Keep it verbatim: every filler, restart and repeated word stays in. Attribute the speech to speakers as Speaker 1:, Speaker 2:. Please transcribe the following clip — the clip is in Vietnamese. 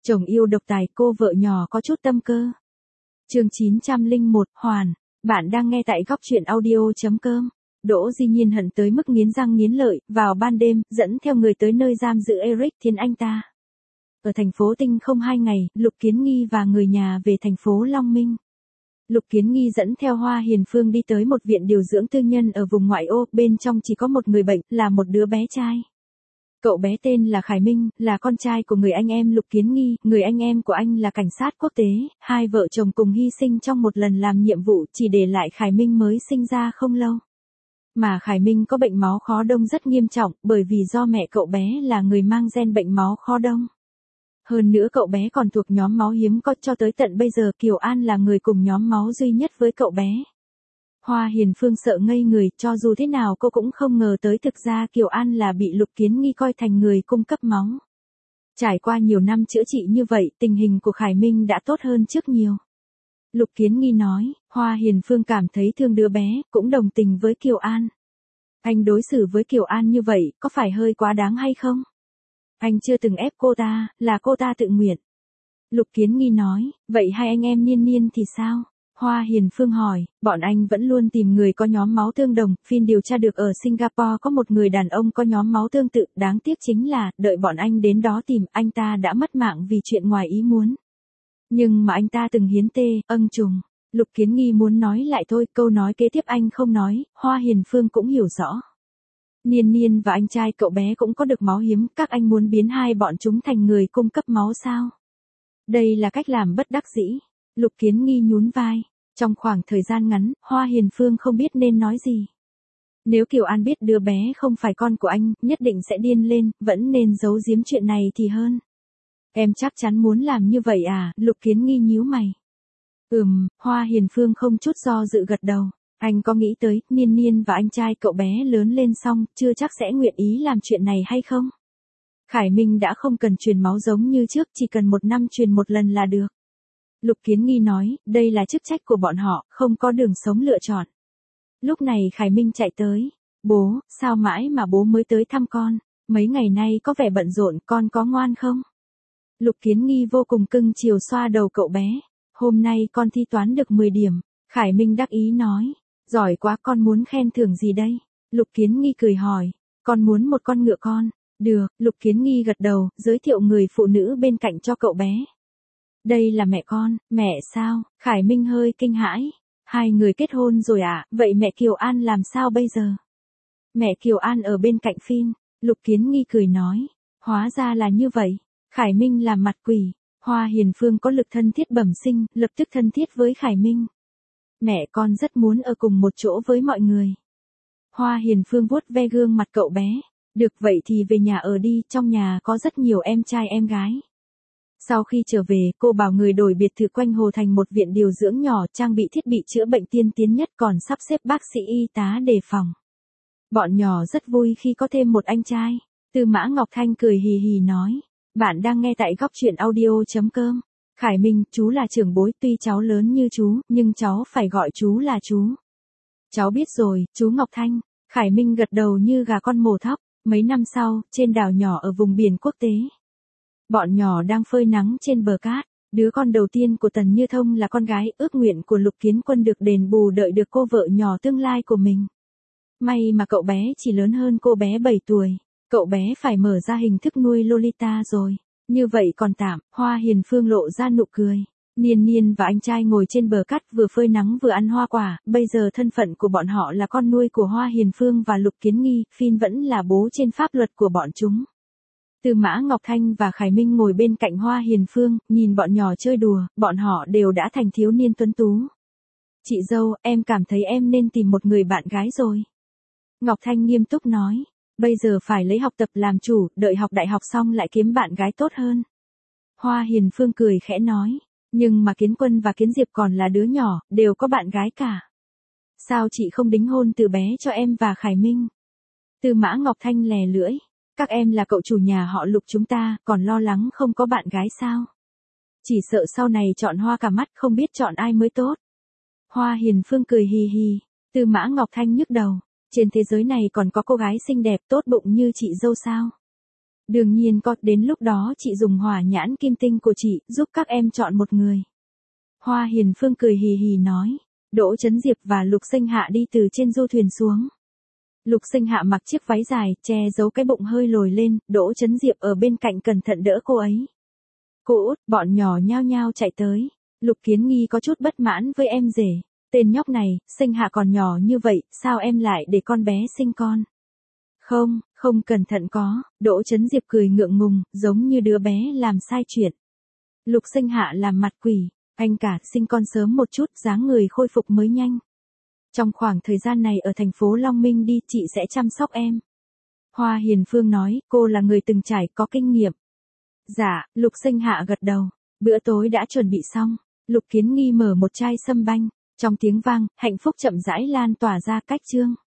Speaker 1: Chồng yêu độc tài, cô vợ nhỏ có chút tâm cơ. Chương chín trăm lẻ một, Hoàn, bạn đang nghe tại góc truyện audio chấm com. Đỗ Di Nhiên hận tới mức nghiến răng nghiến lợi, vào ban đêm, dẫn theo người tới nơi giam giữ Eric Thiên anh ta. Ở thành phố Tinh không hai ngày, Lục Kiến Nghi và người nhà về thành phố Long Minh. Lục Kiến Nghi dẫn theo Hoa Hiền Phương đi tới một viện điều dưỡng tư nhân ở vùng ngoại ô, bên trong chỉ có một người bệnh, là một đứa bé trai. Cậu bé tên là Khải Minh, là con trai của người anh em Lục Kiến Nghi, người anh em của anh là cảnh sát quốc tế, hai vợ chồng cùng hy sinh trong một lần làm nhiệm vụ, chỉ để lại Khải Minh mới sinh ra không lâu. Mà Khải Minh có bệnh máu khó đông rất nghiêm trọng, bởi vì do mẹ cậu bé là người mang gen bệnh máu khó đông. Hơn nữa cậu bé còn thuộc nhóm máu hiếm có, cho tới tận bây giờ Kiều An là người cùng nhóm máu duy nhất với cậu bé. Hoa Hiền Phương sợ ngây người, cho dù thế nào cô cũng không ngờ tới thực ra Kiều An là bị Lục Kiến Nghi coi thành người cung cấp máu. Trải qua nhiều năm chữa trị như vậy, tình hình của Khải Minh đã tốt hơn trước nhiều. Lục Kiến Nghi nói, Hoa Hiền Phương cảm thấy thương đứa bé, cũng đồng tình với Kiều An. Anh đối xử với Kiều An như vậy, có phải hơi quá đáng hay không? Anh chưa từng ép cô ta, là cô ta tự nguyện. Lục Kiến Nghi nói, vậy hai anh em Niên Niên thì sao? Hoa Hiền Phương hỏi, bọn anh vẫn luôn tìm người có nhóm máu tương đồng, phiên điều tra được ở Singapore có một người đàn ông có nhóm máu tương tự, đáng tiếc chính là, đợi bọn anh đến đó tìm, anh ta đã mất mạng vì chuyện ngoài ý muốn. Nhưng mà anh ta từng hiến tê, âng trùng. Lục Kiến Nghi muốn nói lại thôi, câu nói kế tiếp anh không nói, Hoa Hiền Phương cũng hiểu rõ. Niên Niên và anh trai cậu bé cũng có được máu hiếm, các anh muốn biến hai bọn chúng thành người cung cấp máu sao? Đây là cách làm bất đắc dĩ. Lục Kiến Nghi nhún vai. Trong khoảng thời gian ngắn, Hoa Hiền Phương không biết nên nói gì. Nếu Kiều An biết đứa bé không phải con của anh, nhất định sẽ điên lên, vẫn nên giấu giếm chuyện này thì hơn. Em chắc chắn muốn làm như vậy à? Lục Kiến Nghi nhíu mày. Ừm, Hoa Hiền Phương không chút do dự gật đầu. Anh có nghĩ tới, Niên Niên và anh trai cậu bé lớn lên xong, chưa chắc sẽ nguyện ý làm chuyện này hay không? Khải Minh đã không cần truyền máu giống như trước, chỉ cần một năm truyền một lần là được. Lục Kiến Nghi nói, đây là chức trách của bọn họ, không có đường sống lựa chọn. Lúc này Khải Minh chạy tới. Bố, sao mãi mà bố mới tới thăm con? Mấy ngày nay có vẻ bận rộn, con có ngoan không? Lục Kiến Nghi vô cùng cưng chiều xoa đầu cậu bé. Hôm nay con thi toán được mười điểm. Khải Minh đắc ý nói. Giỏi quá, con muốn khen thưởng gì đây? Lục Kiến Nghi cười hỏi. Con muốn một con ngựa con. Được, Lục Kiến Nghi gật đầu, giới thiệu người phụ nữ bên cạnh cho cậu bé. Đây là mẹ con. Mẹ sao? Khải Minh hơi kinh hãi. Hai người kết hôn rồi à, vậy mẹ Kiều An làm sao bây giờ? Mẹ Kiều An ở bên cạnh Phin. Lục Kiến Nghi cười nói. Hóa ra là như vậy. Khải Minh làm mặt quỷ. Hoa Hiền Phương có lực thân thiết bẩm sinh, lập tức thân thiết với Khải Minh. Mẹ con rất muốn ở cùng một chỗ với mọi người. Hoa Hiền Phương vuốt ve gương mặt cậu bé. Được vậy thì về nhà ở đi, trong nhà có rất nhiều em trai em gái. Sau khi trở về, cô bảo người đổi biệt thự quanh hồ thành một viện điều dưỡng nhỏ, trang bị thiết bị chữa bệnh tiên tiến nhất, còn sắp xếp bác sĩ y tá đề phòng. Bọn nhỏ rất vui khi có thêm một anh trai. Tư Mã Ngọc Thanh cười hì hì nói. Bạn đang nghe tại góc truyện audio chấm com. Khải Minh, chú là trưởng bối, tuy cháu lớn như chú, nhưng cháu phải gọi chú là chú. Cháu biết rồi, chú Ngọc Thanh. Khải Minh gật đầu như gà con mổ thóc. Mấy năm sau, trên đảo nhỏ ở vùng biển quốc tế. Bọn nhỏ đang phơi nắng trên bờ cát. Đứa con đầu tiên của Tần Như Thông là con gái, ước nguyện của Lục Kiến Quân được đền bù đợi được cô vợ nhỏ tương lai của mình. May mà cậu bé chỉ lớn hơn cô bé bảy tuổi. Cậu bé phải mở ra hình thức nuôi Lolita rồi. Như vậy còn tạm, Hoa Hiền Phương lộ ra nụ cười. Niên Niên và anh trai ngồi trên bờ cát vừa phơi nắng vừa ăn hoa quả, bây giờ thân phận của bọn họ là con nuôi của Hoa Hiền Phương và Lục Kiến Nghi, Phin vẫn là bố trên pháp luật của bọn chúng. Tư Mã Ngọc Thanh và Khải Minh ngồi bên cạnh Hoa Hiền Phương, nhìn bọn nhỏ chơi đùa, bọn họ đều đã thành thiếu niên tuấn tú. Chị dâu, em cảm thấy em nên tìm một người bạn gái rồi. Ngọc Thanh nghiêm túc nói, bây giờ phải lấy học tập làm chủ, đợi học đại học xong lại kiếm bạn gái tốt hơn. Hoa Hiền Phương cười khẽ nói, nhưng mà Kiến Quân và Kiến Diệp còn là đứa nhỏ, đều có bạn gái cả. Sao chị không đính hôn từ bé cho em và Khải Minh? Tư Mã Ngọc Thanh lè lưỡi. Các em là cậu chủ nhà họ Lục chúng ta, còn lo lắng không có bạn gái sao? Chỉ sợ sau này chọn hoa cả mắt không biết chọn ai mới tốt. Hoa Hiền Phương cười hì hì. Tư Mã Ngọc Thanh nhức đầu. Trên thế giới này còn có cô gái xinh đẹp tốt bụng như chị dâu sao? Đương nhiên có, đến lúc đó chị dùng hỏa nhãn kim tinh của chị, giúp các em chọn một người. Hoa Hiền Phương cười hì hì nói. Đỗ Chấn Diệp và Lục Sinh Hạ đi từ trên du thuyền xuống. Lục Sinh Hạ mặc chiếc váy dài, che giấu cái bụng hơi lồi lên, Đỗ Chấn Diệp ở bên cạnh cẩn thận đỡ cô ấy. Cô út, bọn nhỏ nhao nhao chạy tới. Lục Kiến Nghi có chút bất mãn với em rể. Tên nhóc này, Sinh Hạ còn nhỏ như vậy, sao em lại để con bé sinh con? Không, không cẩn thận có, Đỗ Chấn Diệp cười ngượng ngùng, giống như đứa bé làm sai chuyện. Lục Sinh Hạ làm mặt quỷ, anh cả sinh con sớm một chút, dáng người khôi phục mới nhanh. Trong khoảng thời gian này ở thành phố Long Minh đi, chị sẽ chăm sóc em. Hoa Hiền Phương nói, cô là người từng trải, có kinh nghiệm. Dạ, Lục Sinh Hạ gật đầu, bữa tối đã chuẩn bị xong. Lục Kiến Nghi mở một chai sâm banh, trong tiếng vang, hạnh phúc chậm rãi lan tỏa ra cách chương.